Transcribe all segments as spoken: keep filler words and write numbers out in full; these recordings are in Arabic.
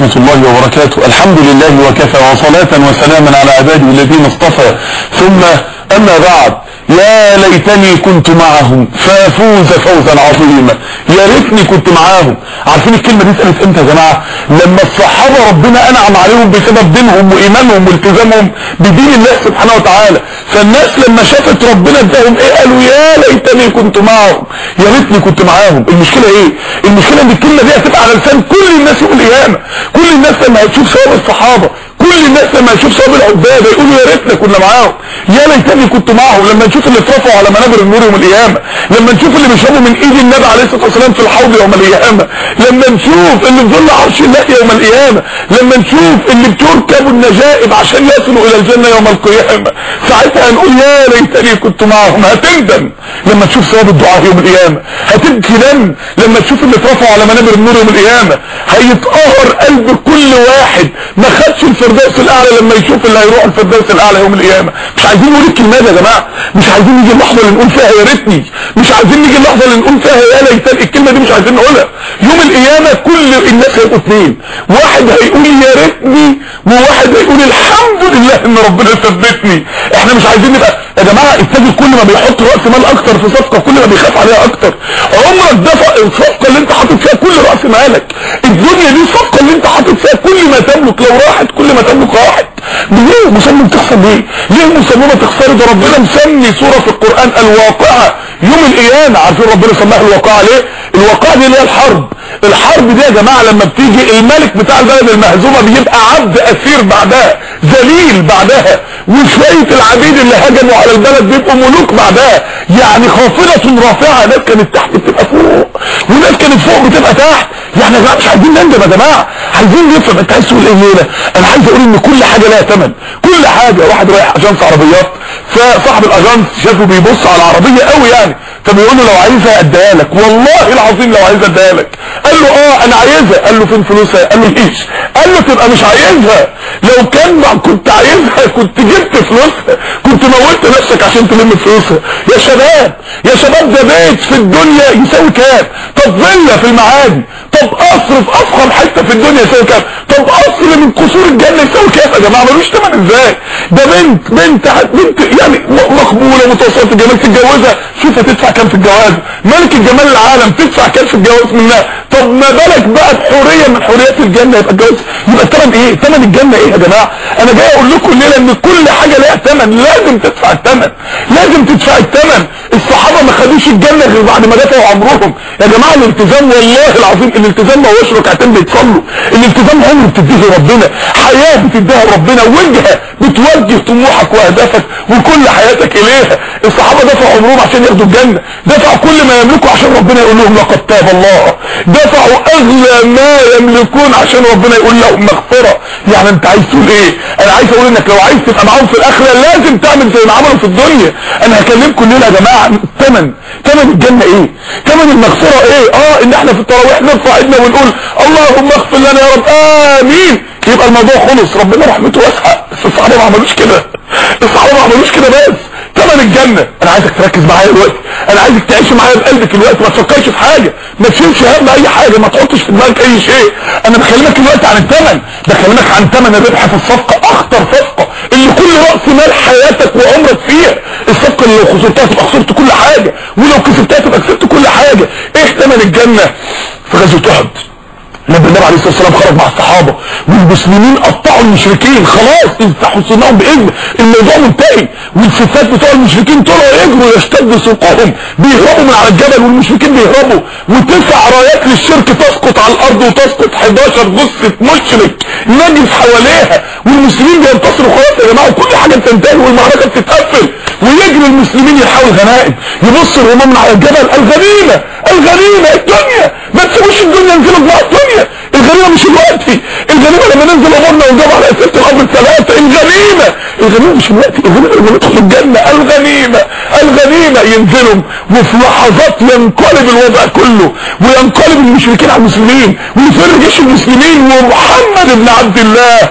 ورحمة الله وبركاته. الحمد لله وكفى، وصلاة وسلاما على عباده الذين اصطفى، ثم أما بعد. يا ليتني كنت معهم فافوز فوزا عظيما. يا ريتني كنت معاهم. عارفين الكلمة دي اتقالت امتى يا جماعة؟ لما الصحابة ربنا انعم عليهم بسبب دينهم وايمانهم والتزامهم بدين الله سبحانه وتعالى، فالناس لما شافت ربنا اداهم ايه قالوا يا ليتني كنت معهم، يا ريتني كنت معاهم. المشكلة ايه؟ المشكلة ان الكلمة دي هتبقى على لسان كل الناس يوم القيامة. كل الناس لما هتشوف ثواب الصحابة، كل الناس لما يشوف ثواب العباد يقولوا يا ريتنا كنا معاهم، يا ليتني كنت معاهم. لما نشوف اللي اترفعوا على منابر النور يوم القيامه، لما نشوف اللي بيشربوا من ايد النبي عليه الصلاه والسلام في الحوض يوم القيامه، لما نشوف اللي في ظل عرش الله يوم القيامه، لما نشوف اللي بتركبوا النجائب عشان يصلوا الى الجنه يوم القيامه، ساعتها هنقول يا ليتني كنت معاهم. هتندم لما تشوف ثواب الدعاء يوم القيامه، هتبكي دم لما تشوف اللي اترفعوا على منابر النور يوم القيامه، هيتقهر قلب كل واحد ما خدش الفردوس الاعلى لما يشوف اللي هيروح الفردوس الاعلى يوم القيامه. مش عايزين نقول الكلمات يا جماعه، مش عايزين نيجي اللحظه اللي نقول فيها يا ريتني، مش عايزين نيجي اللحظه اللي نقول فيها يا ليتني. الكلمه دي مش عايزين نقولها. يوم القيامه كل الناس هيبقوا اثنين، واحد هيقول يا ريتني وواحد هيقول الحمد لله ان ربنا ثبتني. احنا مش عايزين نبقى يا جماعه التاجر كل ما بيحط راس مال اكتر في صفقه كل ما بيخاف عليها اكتر. عمرك دفع الصفقه اللي انت حاطط فيها كل راس مالك. الدنيا دي الصفقه اللي انت حاطط فيها كل ما تملك، لو راحت كل ما تملك راحت. ليه مسمى تخسر؟ ليه ليه مسمى تخسر؟ ده ربنا مسمي سوره في القران الواقعه يوم القيامه. عارفين ربنا سماها الواقعه ليه؟ الواقعه دي اللي هي الحرب. الحرب دي يا جماعه لما بتيجي الملك بتاع البلد المهزومه بيبقى عبد اسير بعدها، ذليل بعدها، وشويه العبيد اللي هجموا على البلد بيبقوا ملوك بعدها. يعني خافضه رافعه، ناس كانت تحت بتبقى فوق وناس كانت فوق بتبقى تحت. يعني يا جماعه مش عايزين نندم يا جماعه، عايزين نفهم. انت عايز تقول ايه هنا؟ انا عايز اقول ان كل حاجه لها ثمن، كل حاجه. واحد رايح اجانس عربيات، فصاحب الاجانس شافه بيبص على العربيه قوي يعني، فبيقول له لو عايزها اديها لك، والله العظيم لو عايزها اديها لك. قال له اه انا عايزها. قال له فين فلوسها؟ قال له ليش؟ قال له تبقى مش عايزها، لو كان كنت عايزها كنت جبت فلوسها، كنت موتت نفسك عشان تلم فلوسها. يا شباب يا شباب ده بيت في الدنيا يساوي كام؟ طب فيلا في المعادي، طب قصر في افخم حته في الدنيا يساوي كام؟ طب قصر من قصور الجنه يساوي كام يا جماعه؟ ملوش ثمن ازاي؟ ده بنت بنت بنت يعني مقبوله متوسطه الجمال تتجوزها، شوف هتدفع كام في الجواز؟ ملك الجمال العالم تدفع كام في الجواز منها؟ طب ما بالك بقى بحوريه من حوريات الجنه يبقى الجواز يبقى الثمن ايه؟ ثمن الجنه ايه يا جماعه؟ انا جاي اقول لكم الليله ان كل حاجه لها ثمن، لازم تدفع الثمن، لازم تدفع الثمن. الصحابه ما خدوش الجنه غير بعد ما دفعوا عمرهم. يا جماعه الالتزام والله العظيم الالتزام ما هوش ركعتين بيتصلوا، الالتزام عمر بتديه ربنا، حياه بتديها ربنا، وجهه بتوجه طموحك واهدافك وكل حياتك اليها. الصحابه دفعوا عمرهم عشان ياخدوا الجنه، دفعوا كل ما يملكوا عشان ربنا يقول لهم لقد تاب الله، دفعوا اغلى ما يملكون عشان ربنا يقول لهم مغفره. يعني انت عايز تقول ايه؟ انا عايز اقول انك لو عايز تبقى معاهم في الاخره لازم تعمل زي ما عملوا في الدنيا. انا هكلمكم الليله يا جماعه ثمن ثمن الجنه ايه؟ ثمن المغفره ايه؟ اه ان احنا في التراويح نرفع ايدنا ونقول اللهم اغفر لنا يا رب امين، يبقى الموضوع خلص. ربنا رحمته واسعه، بس الصحابه ما عملوش كده، الصحابه ما عملوش كده. بس ثمن الجنه انا عايزك تركز معايا دلوقتي، انا عايزك تعيش معايا بقلبك دلوقتي، ما تفكرش في حاجه، ما تشيلش هم اي حاجه، ما تحطش في دماغك اي شيء. انا بكلمك دلوقتي عن الثمن، بكلمك عن ثمن الربح في الصفقه، اخطر صفقه اللي كل راس مال حياتك وعمرك فيها. الصفقه اللي لو خسرتها تبقى خسرت كل حاجه، ولو كسبتها تبقى كسبت كل حاجه. ايه ثمن الجنه؟ في غزوه احد لما النبي عليه الصلاه والسلام خرج مع الصحابه والمسلمين قطعوا المشركين، خلاص استحسناهم باذن الموضوع منتهي، والستات بتوع المشركين طلعوا يجروا يشتد سوقهم بيهربوا من على الجبل والمشركين بيهربوا، وتسع رايات للشرك تسقط على الارض وتسقط حداشر جثه مشرك نجس حواليها، والمسلمين بينتصروا خلاص يا جماعه وكل حاجه بتنتهي والمعركه بتتقفل، ويجري المسلمين يحاولوا الغنائم، يبص الرومان من على الجبل الغنيمه الغنيمه الدنيا، ما تسيبوش الدنيا ينزلوا بماء الدنيا، الغنيمه مش الوقت، الغنيمه لما ننزل امرنا ونجاب على اسئله الامر الثلاثه، الغنيمه الغنيمه مش الوقت، الغنيمه لما ندخل الجنه، الغنيمه الغنيمه ينزلوا، وفي لحظات ينقلب الوضع كله وينقلب المشركين على المسلمين ويفر جيش المسلمين، ومحمد بن عبد الله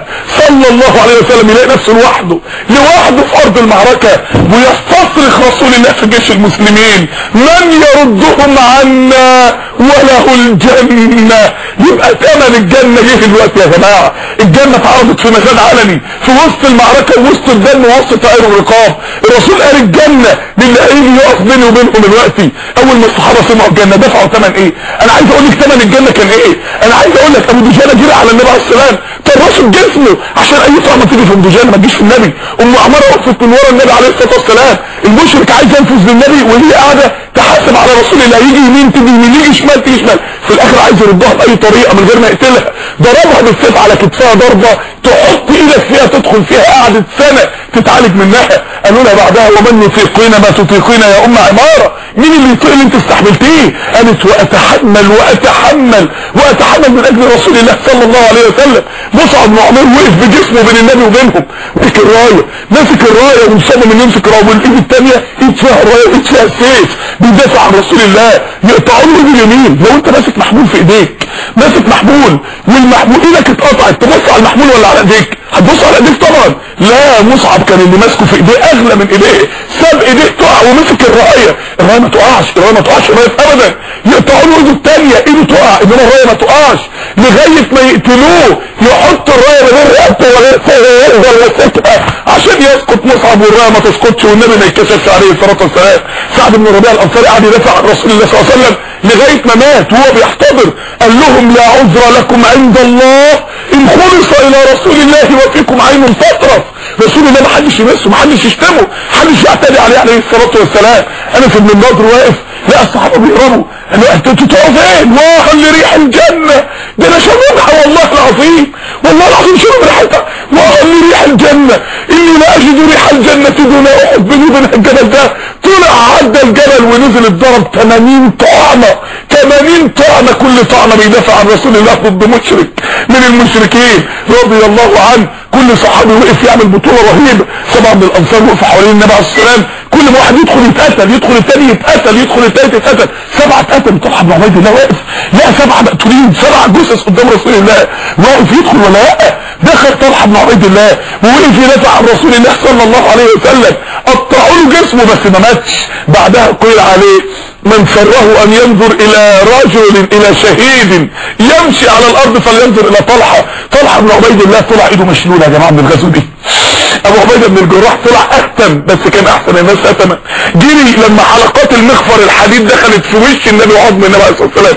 صلى الله عليه وسلم يلاقي نفسه لوحده لوحده في ارض المعركة ويستصرخ رسول الله في جيش المسلمين: من يردهم عنا وله الجنة. يبقى ثمن الجنة جه دلوقتي يا جماعة. الجنة اتعرضت في مكان علني في وسط المعركة ووسط الدم ووسط طائر الرقاب. الرسول قال الجنة للي هيجي يقف بيني وبينهم دلوقتي. اول ما الصحابة سمعوا الجنة دفعوا ثمن ايه؟ انا عايز اقول لك ثمن الجنة كان ايه. انا عايز اقول لك ابو دجانة جري على النبي عليه السلام طرشه جسمه عشان اي طعمة تيجي في ابو دجانة ما تجيش في النبي. ام عمارة وقفت من ورا النبي عليه الصلاة والسلام. المشرك عايز ينفذ للنبي وهي قاعدة تحاسب على رسول الله، يجي يمين تيجي يمين يجي شمال تيجي شمال، في الاخر عايز يردها باي طريقه من غير ما يقتلها. ضربها بالسيف على كتفها ضربه تحط ايدك فيها تدخل فيها قعدت سنه تتعالج منها. قالوا لها بعدها: ومن يطيقين ما تطيقين يا ام عماره؟ مين اللي يطيق اللي انت استحملتيه؟ قالت: واتحمل واتحمل واتحمل من اجل رسول الله صلى الله عليه وسلم. مصعب بن عمير وقف بجسمه بين النبي وبينهم، مسك الرايه ماسك الرايه ومصمم انه يمسك الرايه، والايد الثانيه ايد فيها الرايه وايد فيها السيف بيدافع عن رسول الله. يقطعوا له ايد اليمين. لو انت ماسك محمول في ايديك ماسك محمول والمحمول ايدك اتقطعت تبص على المحمول ولا على ايديك؟ هتبص على ايديك طبعا. لا، مصعب كان اللي ماسكه في ايديه اغلى من ايديه، ساب ايديه تقع ومسك الرايه. الرايه ما تقعش، الرايه ما تقعش الرايه ابدا. يقطعوا له ايده الثانيه ايده تقع انما الرايه ما تقعش لغايه ما يقتلوه. يحط الرايه ما بين رقبته ولا يقدر يمسكها عشان يسقط مصعب والرايه ما تسقطش والنبي ما يتكسفش عليه الصلاه والسلام. سعد بن ربيعه الانصاري قعد يدافع عن رسول الله صلى الله عليه وسلم لغايه ما مات وهو بيحتضر. قال لهم: لا عذر لكم عند الله ان خلص الى رسول الله وفيكم عين تطرف. رسول الله ما حدش يمسه، ما حدش يشتمه، ما حدش يعتدي عليه عليه الصلاه والسلام. انس بن النضر واقف لقى الصحابه بيقربوا، قالوا: انتوا تقعوا فين؟ واه لريح الجنه، ده انا شممها والله العظيم، والله العظيم شمم ريحتها. واه لريح الجنه اني لا اجد ريح الجنه دون احد. بيني وبين الجبل ده طلع عدى الجبل ونزل الضرب ثمانين طعنه، ثمانين طعنه، كل طعنه بيدافع عن رسول الله ضد مشرك من المشركين رضي الله عنه. كل صحابي وقف يعمل بطوله رهيبه. سبعه من الانصار وقفوا حوالين النبي عليه السلام، كل ما واحد يدخل يتقتل، يدخل الثاني يتقتل، يدخل الثالث يتقتل. سبعه اتقتلوا. طلحه بن عبيد الله واقف لقى سبعه مقتولين، سبع جثث قدام رسول الله، واقف يدخل ولا لا؟ دخل طلحه بن عبيد الله ووقف يدافع عن رسول الله صلى الله عليه وسلم. قطعوا له جسمه بس ما ماتش. بعدها قيل عليه: من سره ان ينظر الى رجل الى شهيد يمشي على الارض فلينظر الى طلحه. طلحه بن عبيد الله طلع ايده مشلوله يا جماعه من الغزو دي. ابو عبيده بن الجراح طلع اختم بس كان احسن الناس ختمه. جري لما حلقات المخفر الحديد دخلت في وش النبي وعظم النبي عليه الصلاه والسلام،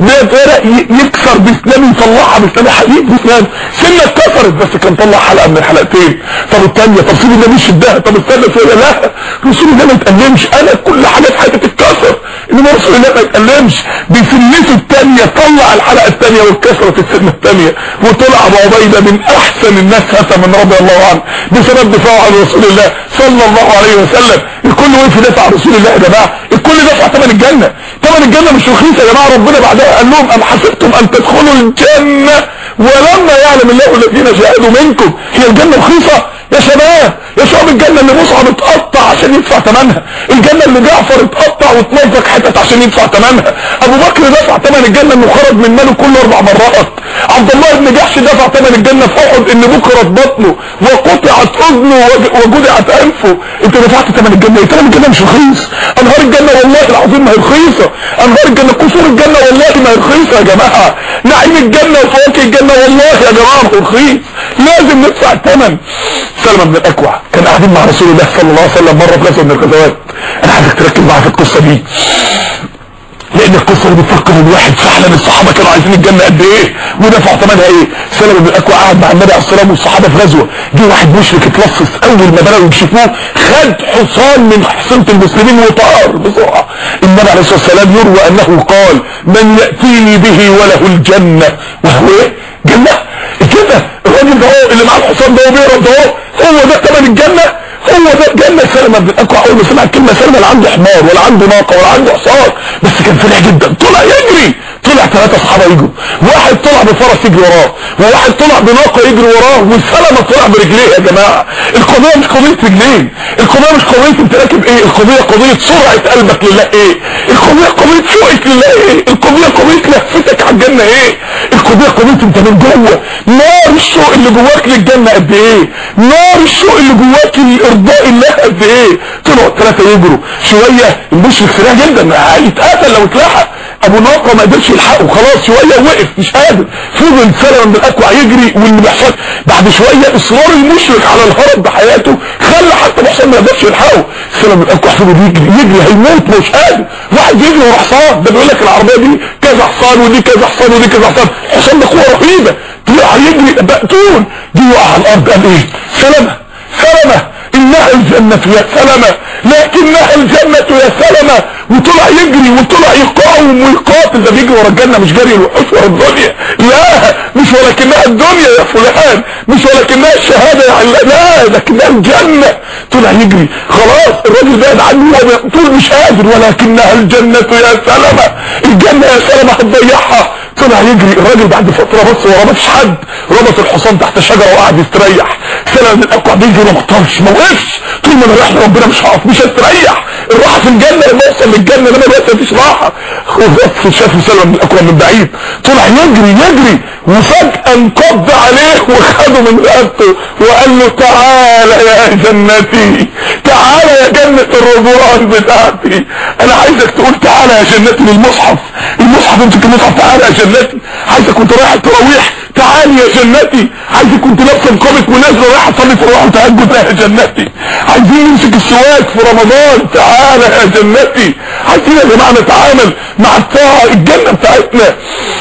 بدأ يكسر بسنانه يطلعها بسنان حديد بسنان سنه اتكسرت بس كان طلع حلقه من الحلقتين. طب الثانيه طب سيب النبي يشدها، طب استنى شويه. لا، رسول الله ما يتألمش. انا كل حاجه في حياتي تتكسر انما رسول الله ما يتألمش. بسنته الثانيه طلع الحلقه الثانيه واتكسرت السنه الثانيه وطلع ابو عبيده من احسن الناس ختما رضي الله عنه بسبب دفاعه عن رسول الله صلى الله عليه وسلم. الكل وقف يدافع عن رسول الله يا جماعه، الكل دفع ثمن الجنه. ثمن الجنه مش رخيص يا جماعه. ربنا بعدها قال لهم: ام حسبتم ان تدخلوا الجنه ولما يعلم الله الذين جاهدوا منكم. هي الجنه رخيصه يا شباب؟ يا شباب الجنه اللي مصعب اتقطع عشان يدفع ثمنها، الجنه اللي جعفر اتقطع واتمزق حتت عشان يدفع ثمنها، ابو بكر دفع ثمن الجنه انه خرج من ماله كله اربع مرات، عبد الله بن جحش دفع ثمن الجنه في احد ان بكرت بطنه وقطعت اذنه وجدعت انفه. انت دفعت ثمن الجنه. ثمن الجنه مش رخيص. انهار الجنه والله العظيم ما هي رخيصه. انهار الجنه قصور الجنه والله ما هي رخيصه يا جماعه. نعيم الجنه وفواكه الجنه والله يا جماعه ما هو رخيص، لازم ندفع الثمن. سلمة بن الاكوع كان قاعدين مع رسول الله صلى الله عليه وسلم مره في غزوه من الغزوات. انا عايزك تركز معايا في القصه دي لان القصه دي بتفكر الواحد فعلا الصحابه كانوا عايزين الجنه قد ايه ودفعوا ثمنها ايه. سلمة بن الاكوع قاعد مع النبي عليه الصلاه والسلام والصحابه في غزوه، جه واحد مشرك اتلصص، اول ما بداوا يكشفوه خد حصان من حصينه المسلمين وطار بسرعه. النبي عليه الصلاه والسلام يروى انه قال: من ياتيني به وله الجنه. وهو ايه؟ جنه؟ الجنه الراجل ده هو اللي معاه الحصان ده وبيهرب ده هو هو ده ثمن الجنه؟ هو ده جنة. سلمة بن الاكوع اول ما سمع الكلمه، سلمة لا عنده حمار ولا عنده ناقه ولا عنده حصان بس كان فرح جدا، طلع يجري. طلع ثلاثه اصحابه يجروا، واحد طلع بفرس يجري وراه، وواحد طلع بناقه يجري وراه، وسلمة طلع برجليه. يا جماعه القضيه مش قضيه رجلين، القضيه مش قضيه انت راكب ايه، القضيه قضيه سرعه قلبك لله ايه، القضيه قضيه شوقك لله ايه، القضيه قضيه لهفتك على الجنه ايه، القضيه قضيه انت من جوه نار الشوق اللي جواك للجنه قد ايه، نار الشوق اللي جواك لارضاء الله قد ايه. طلعوا الثلاثه يجروا شويه، المشرك سريع جدا هيتقتل لو اتلحق، ابو ناقه ما قدرش يلحقه خلاص، شويه وقف مش قادر، فضل سلمة بن الاكوع يجري، واللي بيحصل بعد شويه اصرار المشرك على الهرب بحياته خلى حتى ابو حسين ما قدرش يلحقه. سلمة بن الاكوع فضل يجري يجري هيموت مش قادر، واحد يجري ورا حصان، ده بيقول لك العربيه دي كذا حصان ودي كذا حصان ودي كذا حصان، حصان ده قوه رهيبه، طلع يجري مقتول، دي وقع على الارض قال ايه؟ سلمة سلمة انها الجنة يا سلمة، لكنها الجنة يا سلمة، وطلع يجري وطلع يقاوم ويقاتل، ده بيجري ورا الجنة مش جري الوحوش ورا الدنيا، لا مش ولكنها الدنيا يا فلان، مش ولكنها الشهادة يا لا لكنها الجنة. طلع يجري خلاص الراجل بعد عنه طول مش قادر، ولكنها الجنة يا سلمة، الجنة يا سلمة هتضيعها. طلع يجري الراجل بعد فترة بس ورا مفيش حد، ربط الحصان تحت شجرة وقعد يستريح. سلمة بن الاكوع بيجري ما بطلش ما وقفش، طول ما انا رايح لربنا مش هقف مش هستريح، الراحة في الجنة لما اوصل للجنة، لما دلوقتي مفيش راحة. خلاص شافوا سلمة بن الاكوع من بعيد، طلع يجري يجري وفجأة انقض عليه وخده من رقبته وقال له تعالى يا جنتي، تعالى يا جنة الرضوان بتاعتي، انا عايزك تقول تعالى يا جنتي للمصحف، المصحف امسك المصحف تعالى يا جنتي، عايزك كنت رايح التراويح تعالي يا جنتي، عايزك كنت لابسه نقابك ونازله رايحه تصلي في الروح وتهجد يا جنتي، عايزين نمسك السواك في رمضان تعالى يا جنتي، عايزين يا جماعه نتعامل مع الطاعه الجنه بتاعتنا،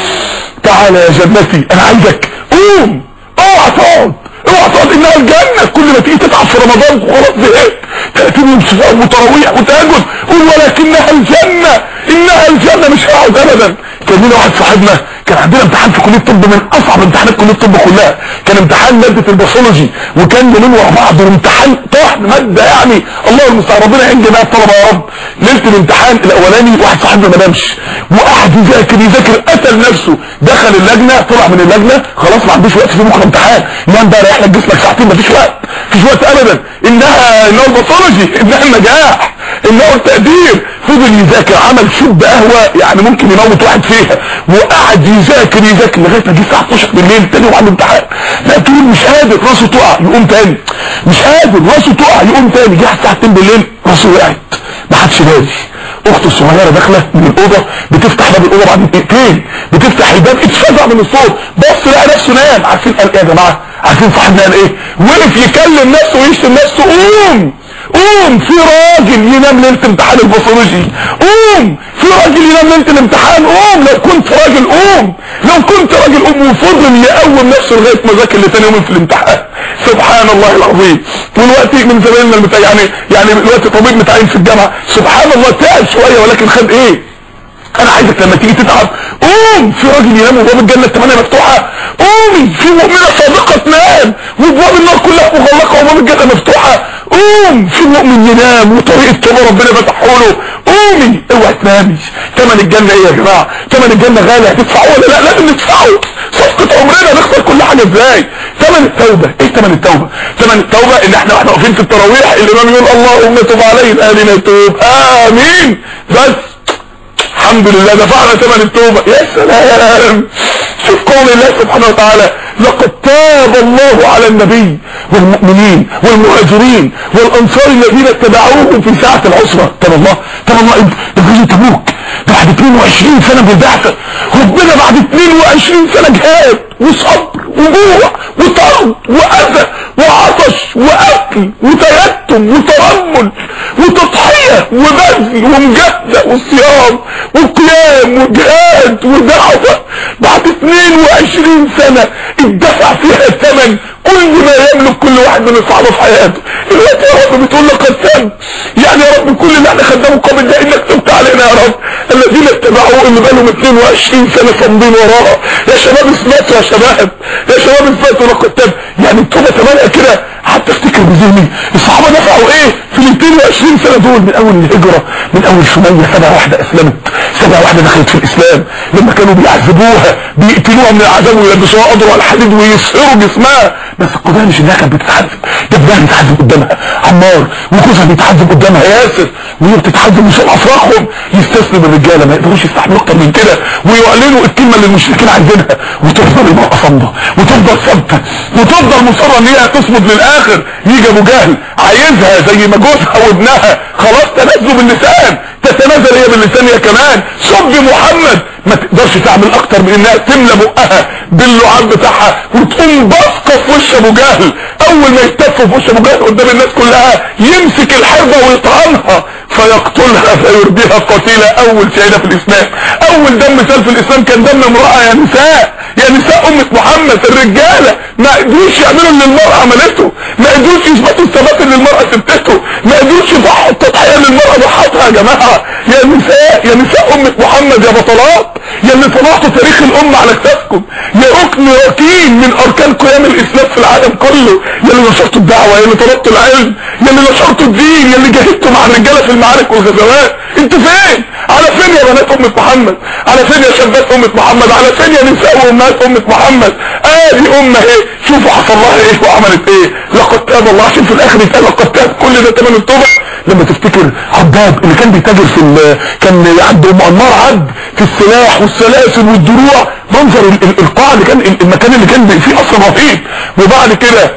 تعالى يا جنتي، انا عايزك قوم اوعى تقعد اوعى تقعد، انها الجنه، كل ما تيجي تتعب في رمضان وخلاص زهقت تأتيني بصيام وتراويح وتهجد قول ولكنها الجنه، انها الجنه مش هقعد ابدا. كان لنا واحد صاحبنا كان عندنا امتحان في كليه الطب من اصعب امتحانات كليه الطب كلها، كان امتحان ماده الباثولوجي، وكان يومين ورا بعض وامتحان طحن ماده يعني الله المستعان، ربنا يعين جميع الطلبه يا رب. ليله الامتحان الاولاني واحد صاحبنا ما نامش وقعد يذاكر يذاكر قتل نفسه، دخل اللجنه طلع من اللجنه خلاص ما عندوش وقت في بكره امتحان، نام بقى ريح لك جسمك ساعتين مفيش وقت مفيش وقت ابدا، انها انها الباثولوجي انها النجاح انه التقدير. فضل يذاكر عمل شوب قهوه يعني ممكن يموت واحد فيها، وقعد يذاكر يذاكر لغايه ما جه الساعه اتناشر بالليل تاني وعنده امتحان، لا تقول مش قادر راسه تقع يقوم تاني، مش قادر راسه تقع يقوم تاني، جه الساعه اتنين بالليل راسه وقعت ما حدش داري. اخته الصغيره داخله من الاوضه بتفتح باب الاوضه بعد دقيقتين بتفتح الباب اتفزع من الصوت، بص لقى نفسه نام. عارفين قال ايه يا جماعه؟ عارفين صاحبنا قال ايه؟ وقف يكلم نفسه ويشتم نفسه، قوم قوم في راجل ينام ليله امتحان الباثولوجي، قوم في راجل ينام ليله الامتحان، قوم لو كنت راجل قوم لو كنت راجل قوم. وفضل يقوم نفسه لغايه ما ذاكر لتاني يوم في الامتحان. سبحان الله العظيم. والوقت من زمايلنا المتع... يعني يعني دلوقتي طبيب متعين في الجامعه سبحان الله تعب شويه ولكن خد ايه؟ انا عايزك لما تيجي تتعب قوم في راجل ينام وباب الجنه الثمانيه مفتوحه، قومي في مؤمنه صادقه تنام وابواب النار كلها مغلقه وباب الجنه مفتوحه، قوم في مؤمن ينام وطريق التوبه ربنا فتحه له، قومي اوعي تنامي. ثمن الجنه ايه يا جماعه؟ ثمن الجنه غالي، هتدفعوه ولا لا؟ لازم ندفعه، صفقه عمرنا نخسر كل حاجه ازاي؟ ثمن التوبه ايه؟ ثمن التوبه ثمن التوبه ان احنا واحنا واقفين في التراويح الامام يقول اللهم تب علينا امين نتوب امين، بس الحمد لله دفعنا ثمن التوبه. يا سلام شوف قول الله سبحانه وتعالى لقد تاب الله على النبي والمؤمنين والمهاجرين والانصار الذين اتبعوهم في ساعه العسره. تاب الله تاب الله غزوه تبوك بعد اتنين وعشرين سنه بالبعثه، ربنا بعد اتنين وعشرين سنه جهاد وصبر وجوع وطرد واذى وعطش واكل وتيتم وترمل وتضحيه وبذل ومجاهده وصيام وقيام وجهاد ودعوه، بعد اتنين وعشرين سنه اتدفع فيها الثمن كل ما يملك كل واحد من الصحابه في حياته. دلوقتي يا رب بتقول لقد تاب، يعني يا رب كل اللي احنا خدناه قبل ده انك تبت علينا يا رب. الذين اتبعوه اللي بقالهم اتنين وعشرين سنه صامدين وراها، يا شباب اثبتوا يا شباب يا شباب اثبتوا لقد تاب. يعني التوبه تمامها كده. حتى افتكر بذهني الصحابه دفعوا ايه في ال اتنين وعشرين سنه دول، من اول الهجره من اول سميه سبع واحده اسلمت، سبع واحده دخلت في الاسلام، لما كانوا بيعذبوها بيقتلوها من العذاب ويلبسوها اضرع الحديد ويسهروا جسمها بس القضيه مش انها كانت بتتعذب، ده ابنها بيتعذب قدامها عمار، وجوزها بيتعذب قدامها ياسر، وهي بتتعذب وصوت افراحهم. يستسلم الرجاله ما يقدروش يستحملوا اكتر من كده، ويعلنوا الكلمه اللي المشركين عايزينها، وتفضل المراه صامده وتفضل ثابته وتفضل مصره ان هي تصمد للاخر. يجي ابو جهل عايزها زي ما جوزها وابنها خلاص تنازلوا باللسان، تتنازل هي باللسان هي كمان. صب محمد ما تقدرش تعمل اكتر من انها تملى بقها باللعاب بتاعها وتقوم باسقه في وش ابو جهل. اول ما يتف في وش ابو جهل قدام الناس كلها يمسك الحربه ويطعنها فيقتلها فيربيها قتيله. اول شهيده في الاسلام، اول دم سال في الاسلام كان دم امراه. يا نساء يا نساء امه محمد، الرجاله ما قدروش يعملوا اللي المراه عملته، ما قدروش يثبتوا الثبات اللي المراه ثبتته، ما قدروش يضحوا التضحيه اللي المراه ضحتها. يا جماعه يا نساء يا نساء امه محمد يا بطلات، يا اللي صنعتوا تاريخ الامه على كتافكم، يا ركن ركين من اركان قيام الاسلام في العالم كله، يا اللي نشرتوا الدعوه، يا اللي طلبتوا العلم، يا اللي نشرتوا الدين، يا اللي جاهدتوا مع الرجاله في المعارك والغزوات. انتوا فين؟ على فين يا بنات امه محمد؟ على فين يا شابات امه محمد؟ على فين يا نساء وامهات امه محمد؟ ادي آه امه ايه، شوفوا حصل لها ايه وعملت ايه. لقد تاب الله، عشان في الاخر يتقال لقد تاب، كل ده تمن التوبه. لما تفتكر عباد اللي كان بيتاجر في كان عبد معمار عبد في السلاح والسلاسل والدروع، منظر القاع اللي كان المكان اللي كان فيه اصلا رهيب. وبعد كده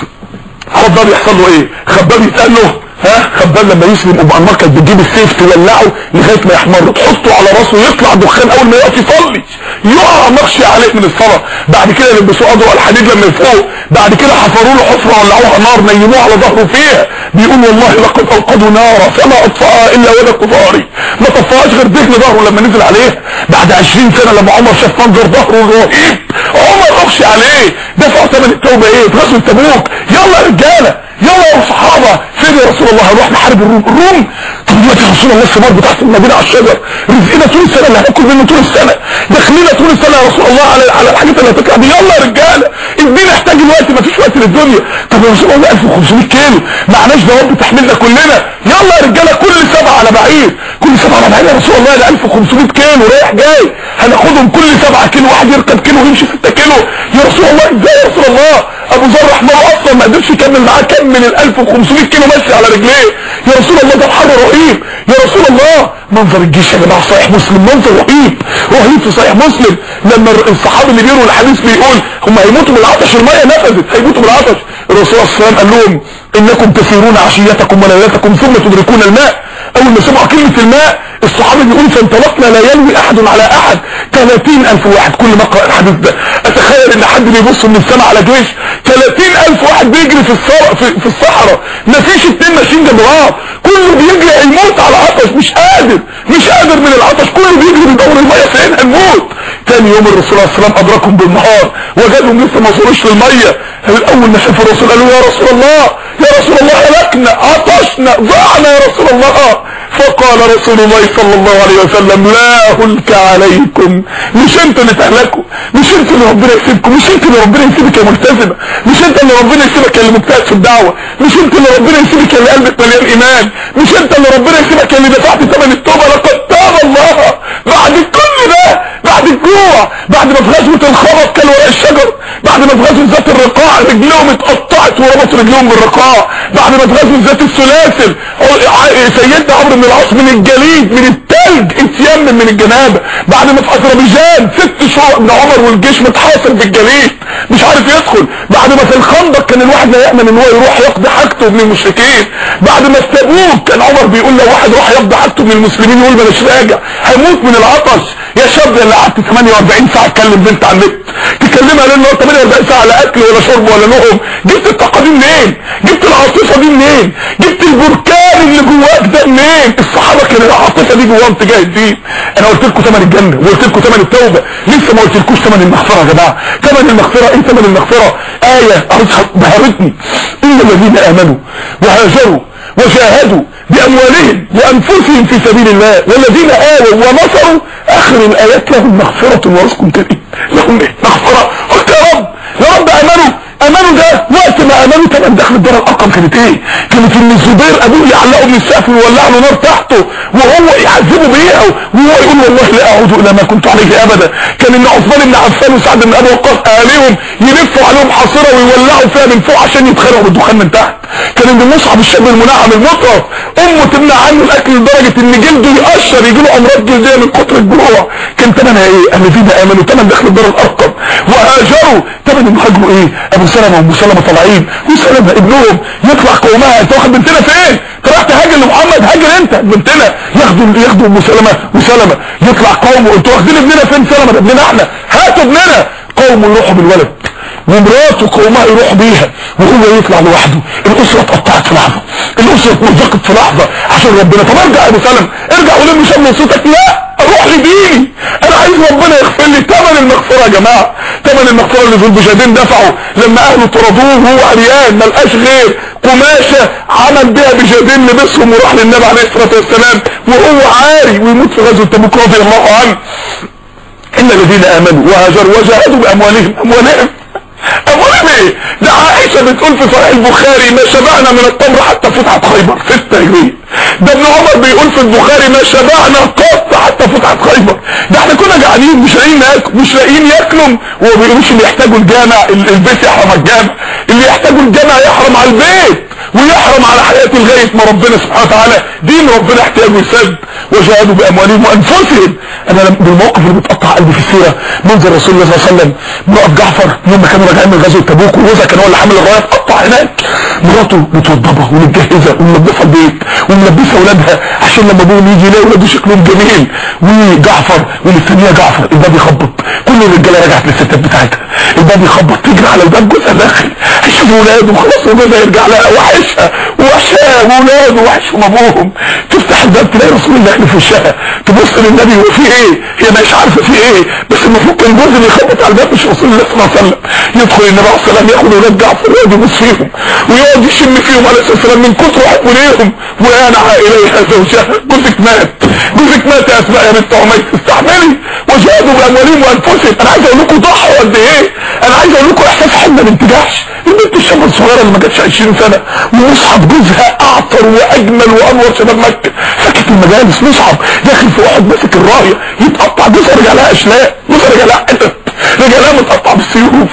خباب يحصل له ايه؟ خباب يتقال له ها خباب لما يسلم ابو عمار كانت بتجيب السيف تولعه لغايه ما يحمر، تحطه على راسه يطلع دخان، اول ما يقف يصلي يقع مغشي عليه من الصلاه. بعد كده لبسوه اضواء الحديد لما يفوق، بعد كده حفروا له حفره ولعوها نار نيموه على ظهره فيها. بيقول والله لقد اوقدوا نارا فما اطفاها الا ولد كفاري، ما طفاهاش غير دهن ظهره لما نزل عليها. بعد عشرين سنه لما عمر شاف منظر ظهره الرهيب عمر مغشي عليه، دفعوا ثمن التوبه ايه؟ في غزوه تبوك. يلا يا رجاله يلا يا صحابه، فين يا رسول الله؟ هنروح نحارب الروم. الروم طب دلوقتي يا رسول الله الثمار بتاعت المدينه على الشجر، رزقنا طول السنه اللي هناكل منه طول السنه، داخلين طول السنه يا رسول الله على على الحاجات اللي هتطلع دي. يلا يا رجاله الدين يحتاج الوقت، مفيش وقت للدنيا. طب يا رسول الله ألف وخمسمائة كيلو معناش دواب تحملنا كلنا. يلا يا رجاله كل سبعه على بعير، كل سبعه على بعير يا رسول الله، ده ألف وخمسمائة كيلو رايح جاي، هناخدهم كل سبعه كيلو، واحد يركب كيلو ويمشي ستة كيلو. يا رسول الله ازاي يا رسول الله؟ ابو ذر رحمه الله اصلا ما قدرش يكمل معاه، كمل ال ألف وخمسمائة كيلو ماشي على رجليه. يا رسول الله ده الحر رهيب يا رسول الله. منظر الجيش يا جماعه صحيح مسلم، منظر رهيب رهيب في صحيح مسلم. لما الصحابي اللي بيقولوا الحديث بيقول هم هيموتوا بالعطش، الميه نفذت هيموتوا بالعطش، الرسول صلى الله عليه وسلم قال لهم انكم تسيرون عشيتكم وليلتكم ثم تدركون الماء. اول ما سمعوا كلمه الماء الصحابي بيقول فانطلقنا لا يلوي احد على احد، ثلاثين الف واحد كل ما اقرا الحديث ده اتخيل ان حد بيبص من السماء على جيش ثلاثين الف واحد بيجري في الصحراء في, في الصحراء، مفيش اتنين ماشيين جنب بعض، كله بيجري هيموت على العطش، مش قادر مش قادر من العطش، كله بيجري بيدور الميه فين هنموت. تاني يوم الرسول صلى الله عليه وسلم ادركهم بالنهار وجدهم لسه ما وصلوش للميه. اول ما شافوا الرسول قالوا يا رسول الله يا رسول الله هلكنا عطشنا ضعنا يا رسول الله. فقال رسول الله صلى الله عليه وسلم لا هلك عليكم، مش انتوا اللي تهلكوا، مش انتوا اللي ربنا يسيبكم، مش انتوا اللي ربنا يسيبك يا ملتزمه، مش انت اللي ربنا يسيبك يا اللي مجتهد في الدعوه، مش انت اللي ربنا يسيبك يا اللي قلبك مليان ايمان، مش انت اللي ربنا يسيبك يا اللي دفعت ثمن التوبه. لقد تاب الله بعد كل ده، بعد الجوع، بعد ما في غزوه الخبط كان ورق الشجر، بعد ما في غزوه ذات الرقاع رجلهم اتقطعت وربطوا رجلهم بالرقاع، بعد ما في غزوه ذات السلاسل سيدنا عمرو بن العاص من الجليد من التلج اتيمم من الجنابه، بعد ما في اذربيجان ست شهور ابن عمر والجيش متحاصر بالجليد مش عارف يدخل، بعد ما في الخندق كان الواحد لا يامن ان هو يروح يقضي حاجته من المشركين، بعد ما في تبوك كان عمر بيقول لو واحد راح يقضي حاجته من المسلمين يقول مش راجع هيموت من العطش. يا شاب اللي قعدت ثمانية وأربعين ساعه تكلم بنت على النت تكلمها لان هو ثمانية وأربعين ساعه لا اكل ولا شرب ولا نوم، جبت الطاقه دي منين؟ جبت العاطفه دي منين؟ جبت البركان اللي جواك ده منين؟ الصحابه كان العاطفه دي جواهم تجاه الدين. انا قلت لكم ثمن الجنه وقلت لكم ثمن التوبه، لسه ما قلتلكوش ثمن المغفره يا جماعه. ثمن المغفره ايه؟ ثمن المغفره ايه قريتها بهرتني، ان الذين امنوا وهاجروا وجاهدوا باموالهم وانفسهم في سبيل الله والذين آووا ونصروا اخر الايات لهم مغفره ورزق كريم. لهم ايه؟ مغفره. قلت يا رب يا رب امنوا امنوا ده وقت ما امنوا كمان دخل الدار الارقم كانت ايه؟ كانت ان الزبير ابوه يعلقه من السقف ويولع له نار تحته وهو يعذبه بيها وهو يقول والله لا اعود الى ما كنت عليه ابدا. كان ان عثمان بن عفان وسعد بن ابي وقاص اهاليهم يلفوا عليهم حصيره ويولعوا فيها من فوق عشان يتخرجوا بالدخان من تحت. كان ان مصعب الشاب المنعم المطرف امه تمنع عنه الاكل لدرجه ان جلده يقشر يجي له امراض جلديه من كتر الجوع. كان ثمنها ايه؟ الذين امنوا ثمن دخل الدار الارقم وهاجروا. ثمن انه هاجروا ايه؟ ابو سلمه وام سلمه طالعين وسلمه ابنهم يطلع قومها انت واخد بنتنا فين؟ راح تهاجر لمحمد هاجر انت بنتنا. ياخدوا ياخدوا ام سلمه وسلمه يطلع قومه انتوا واخدين ابننا فين؟ سلمه ده ابننا احنا هاتوا ابننا. قومه يروحوا بالولد ومراته قومها يروحوا بيها وهو يطلع لوحده. الاسره اتقطعت في لحظه، الاسره اتمزقت في لحظه عشان ربنا. طب ارجع يا ابو سلمه ارجع ولم شم صوتك. لا اروح لديني انا عايز ربنا يغفر لي. ثمن المغفره يا جماعه، ثمن المغفره اللي ذو البجادين دفعوا لما اهله طردوه وهو عريان ما لقاش غير قماشه عمل بيها بجادين لبسهم وراح للنبي عليه الصلاه والسلام وهو عاري ويموت في غزوه تبوك رضي الله عنه. ان الذين امنوا وهاجروا وجاهدوا باموالهم اموالهم اموالهم ايه؟ ده عائشه بتقول في صحيح البخاري ما شبعنا من التمر حتى فتحت خيبر ستة هجريه. ده ابن عمر بيقول في البخاري ما شبعنا قط حتى فتحت خيبر. ده احنا كنا جعانين مش لاقيين ناكل مش لاقيين ياكلوا. وما بيقولوش اللي يحتاجوا الجامع البيت يحرم على الجامع، اللي يحتاجوا الجامع يحرم على البيت ويحرم على حياته لغايه ما ربنا سبحانه وتعالى دين ربنا احتياجه يسد. وجاهدوا باموالهم وانفسهم. انا بالموقف اللي بتقطع قلبي في السيره منظر رسول الله صلى الله عليه وسلم موقف جعفر يوم ما كانوا راجعين من غزوه تبوك وجوزها كان هو اللي حامل الرايه اتقطع هناك. مراته متوضبه ومتجهزه ومنظفه البيت وملبسه اولادها عشان لما ابوهم يجي يلاقي اولاده شكلهم جميل. وجعفر ومستنيه جعفر الباب يخبط كل الرجاله رجعت للستات بتاعتها. الباب يخبط تجري على الباب جوزها داخل هيشوف اولاده وخلاص وجوزها يرجع لها وحشها ووحشها واولاده وحشهم ابوهم. تفتح الباب تلاقي رسول الله داخل في وشها تبص للنبي وفي ايه؟ هي مش عارفه في ايه بس المفروض كان جوزها اللي يخبط على الباب مش رسول الله صلى الله عليه وسلم. يدخل النبي عليه الصلاه والسلام ياخد اولاد جعفر ويقعد يبص فيهم ويقعد يشم فيهم عليه الصلاه والسلام من كتر حبه ليهم. وينعى اليها زوجها جوزك مات جوزك مات يا اسماء يا بنت عميس استحملي. وجاهدوا باموالهم وانفسهم. انا عايز اقول لكم ضحوا قد ايه. انا عايز اقول لكم احساس حنه بنت جحش البنت الشابه الصغيره اللي ما جاتش عشرين سنه ومصعب جوزها اعطر واجمل وانور شباب مكه سكت المجالس. مصعب داخل في واحد ماسك الرايه يتقطع جوزها رجع لها اشلاء جوزها رجع لها حتت رجع لها متقطع بالسيوف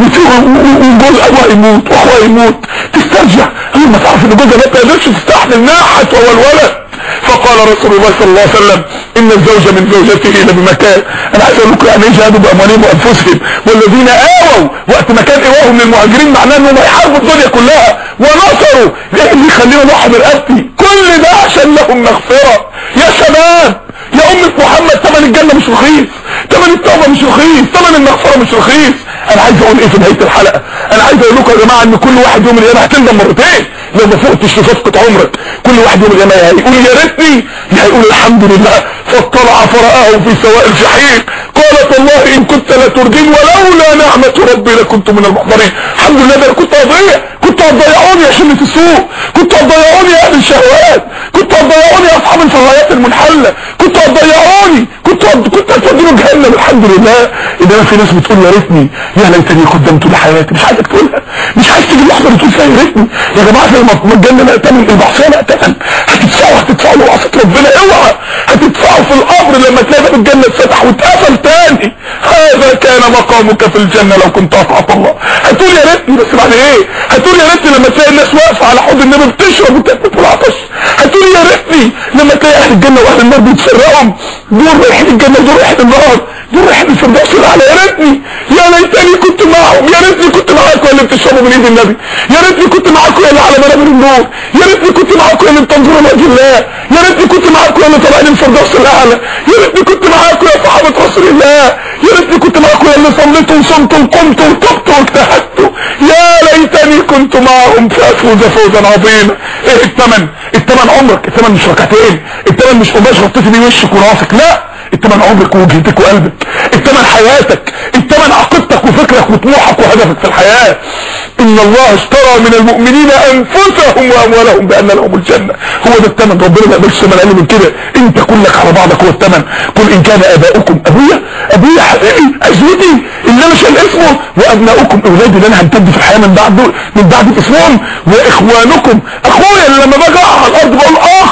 وجوز ابوها يموت واخوها يموت. تسترجع اول ما تعرف ان جوزها ما تقدرش تستحمل ناحت وهو الولد. فقال رسول الله صلى الله عليه وسلم ان الزوج من زوجته لبمكان. انا عايز اقول لكم يعني ايه جاهدوا باموالهم وانفسهم. والذين اووا وقت ما كان ايواهم للمهاجرين معناه انهم هيحاربوا الدنيا كلها ونصروا. ايه اللي يخلينا نضحي برقبتي؟ كل ده عشان لهم مغفره. يا شباب يا امة محمد ثمن الجنه مش رخيص، ثمن التوبه مش رخيص، ثمن المغفره مش رخيص. انا عايز اقول ايه في نهايه الحلقه؟ انا عايز اقول لكم يا جماعه ان كل واحد يوم القيامه هتندم مرتين لو ما فقتش في صفقه عمرك. كل واحد يوم القيامه يا هيقول يا ريتني يا هيقول الحمد لله. فاطلع فرآه في سواء الجحيم قالت الله ان كنت لتردين ولولا نعمه ربي لكنت من المحضرين. الحمد لله ده انا كنت اضيع كنت هتضيعوني يا شله السوق كنت هتضيعوني يا اهل الشهوات كنت هتضيعوني يا اصحاب الفضايات المنحله كنت هتضيعوني كنت كنت هتودوني جهنم. الحمد لله انما في ناس بتقول يا ريتني يا ليتني قدمت لحياتي. مش عايزك تقولها مش عايز تيجي اللحظه اللي تقول فيها يا ريتني. يا جماعه زي ما الجنه لا تمن المعصيه لا تمن. هتدفعوا هتدفعوا لو عصيت ربنا اوعى هتدفعوا في القبر لما تلاقي باب الجنه اتفتح واتقفل تاني. هذا كان مقامك في الجنه لو كنت اطعت الله. هتقول يا ريتني بس بعد ايه؟ هتقول يا ريتني لما تلاقي الناس واقفه على حوض النبي بتشرب وتاكل العطش. هتقول يا ريتني لما تلاقي اهل الجنه واهل النار بيتفرقوا دول رايحين الجنه ودول رايحين النار دول رايحين الفردوس الاعلى. يا ريتني يا ليتني كنت معهم. يا ريتني كنت معاكم اللي بتشربوا من ايد النبي. يا ريتني كنت معاكم اللي على منابر النور. يا ريتني كنت معاكم اللي بتنظروا لوجه الله. يا ريتني كنت معاكم اللي طالعين الفردوس الاعلى. يا ريتني كنت معاكم يا صحابه رسول الله. يا ريتني كنت معاكم اللي صليتوا وصمتوا وقمتوا وتبتوا واجتهدتوا. يا ليتني كنت معهم فافوز فوزا عظيما. ايه الثمن؟ الثمن عمرك. الثمن مش ركعتين. الثمن مش قماش غطيتي بيه وشك وراسك. لا الثمن عمرك ووجهتك وقلبك. الثمن حياتك. الثمن عقيدتك وفكرك وطموحك وهدفك في الحياه. ان الله اشترى من المؤمنين انفسهم واموالهم بان لهم الجنه. هو ده الثمن. ربنا ما يقبلش ثمن اقل من كده. انت كلك على بعضك هو الثمن. قل ان كان اباؤكم ابويا ابويا حقيقي عزوتي اللي انا شايل اسمه وابناؤكم اولادي اللي انا همتد في الحياه من بعد من بعد اسمهم واخوانكم اخويا اللي لما باجي على الارض بقول اخ لان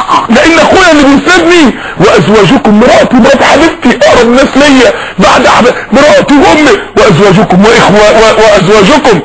ان اخويا اللي بيسندني، وازواجكم، مراتي مرات حبيبتي اقرب الناس ليا بعد مراتي وامي، وازواجكم واخوة وازواجكم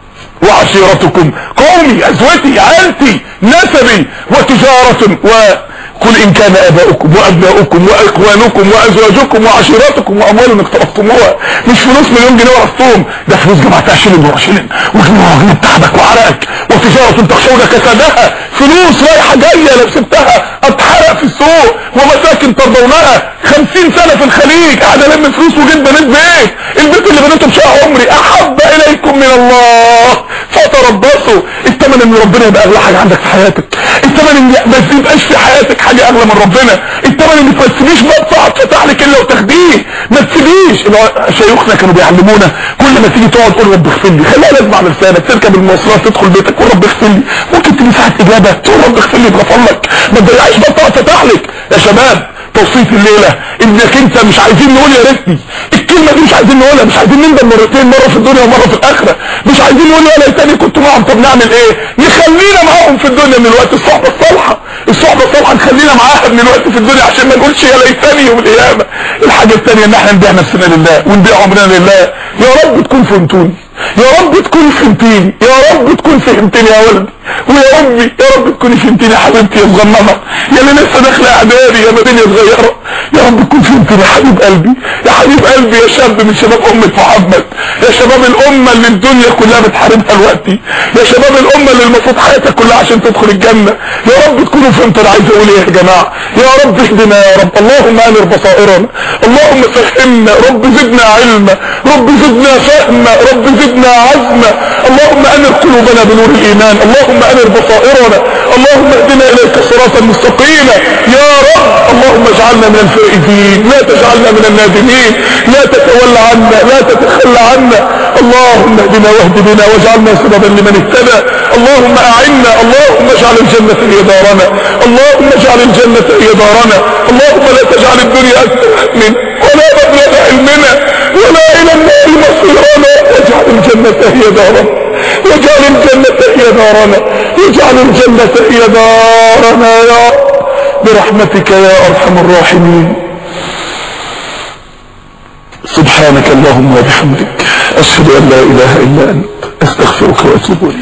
وعشيرتكم، قومي، ازوتي، عائلتي، نسبي، وتجارة، و قل ان كان اباؤكم وابناؤكم واخوانكم وازواجكم وعشيرتكم واموال اقترفتموها، مش فلوس مليون جنيه ورثتهم، ده فلوس جمعتها شيلن ورا شيلن وجنيه تعبك وعرقك، وتجاره تخشون كسادها، فلوس رايحه جايه لو سبتها اتحرق في السوق، ومساكن ترضونها، خمسين سنه في الخليج قاعد الم فلوس وجيت بنيت بيت، البيت اللي بنيته بشقى عمري احب اليكم من الله فتربصوا. الثمن ان ربنا يبقى اغلى حاجه عندك في حياتك، الثمن ان ما يبقاش في حياتك حاجه اغلى من ربنا، الثمن ان ما تسيبيش مدفع فتح لك الا وتاخديه، ما تسيبيش. شيوخنا كانوا بيعلمونا كل ما تيجي تقعد قول رب اغفر لي، خليها لازم على لسانك، تركب المواصلات تدخل بيتك قول رب اغفر لي، ممكن تيجي ساعه اجابه تقول رب اغفر لي يتغفر لك، ما تضيعش مدفع فتح لك. يا شباب توصية الليلة انك انت مش عايزين نقول يا ريتني، الكلمة دي مش عايزين نقولها، مش عايزين نندم مرتين، مرة في الدنيا ومرة في الاخرة، مش عايزين نقول يا ليتني كنت معهم. طب نعمل ايه؟ نخلينا معاهم في الدنيا من الوقت، الصحبة الصالحة، الصحبة الصالحة نخلينا معاها من الوقت في الدنيا عشان ما نقولش يا ليتني يوم القيامة. الحاجة الثانية ان احنا نبيع نفسنا لله ونبيع عمرنا لله. يا رب تكون فهمتوني، يا رب تكون فهمتيني، يا رب تكون فهمتني يا ولدي ويا امي، يا رب تكوني فهمتني يا حبيبتي يا صغننه، يا اللي لسه داخله اعدادي، يا مدينه صغيره، يا رب تكون فهمتني يا حبيب قلبي، يا حبيب قلبي، يا شاب من شباب امه محمد، يا شباب الامه اللي الدنيا كلها بتحاربها دلوقتي، يا شباب الامه اللي المفروض حياتك كلها عشان تدخل الجنه، يا رب تكونوا فهمتوا انا عايز اقول ايه يا جماعه. يا رب اهدنا يا رب، اللهم انر بصائرنا، اللهم فهمنا، رب زدنا علما، رب زدنا فهما، رب زدنا عزما، اللهم انر قلوبنا بنور الايمان، اللهم انر بصائرنا، اللهم اهدنا اليك صراطا مستقيما يا رب، اللهم اجعلنا من الفائزين، لا تجعلنا من النادمين، لا تتولى عنا، لا تتخلى عنا، اللهم اهدنا واهد بنا واجعلنا سببا لمن اهتدى، اللهم اعنا، اللهم اجعل الجنة هي دارنا، اللهم اجعل الجنة هي دارنا، اللهم لا تجعل الدنيا اكثر همنا ولا مبلغ علمنا ولا الى النار مصيرنا، واجعل الجنة هي دارنا، واجعل الجنة هي دارنا، واجعل الجنة هي دارنا يا برحمتك يا ارحم الراحمين. سبحانك اللهم وبحمدك اشهد ان لا اله الا انت استغفرك واتوب اليك.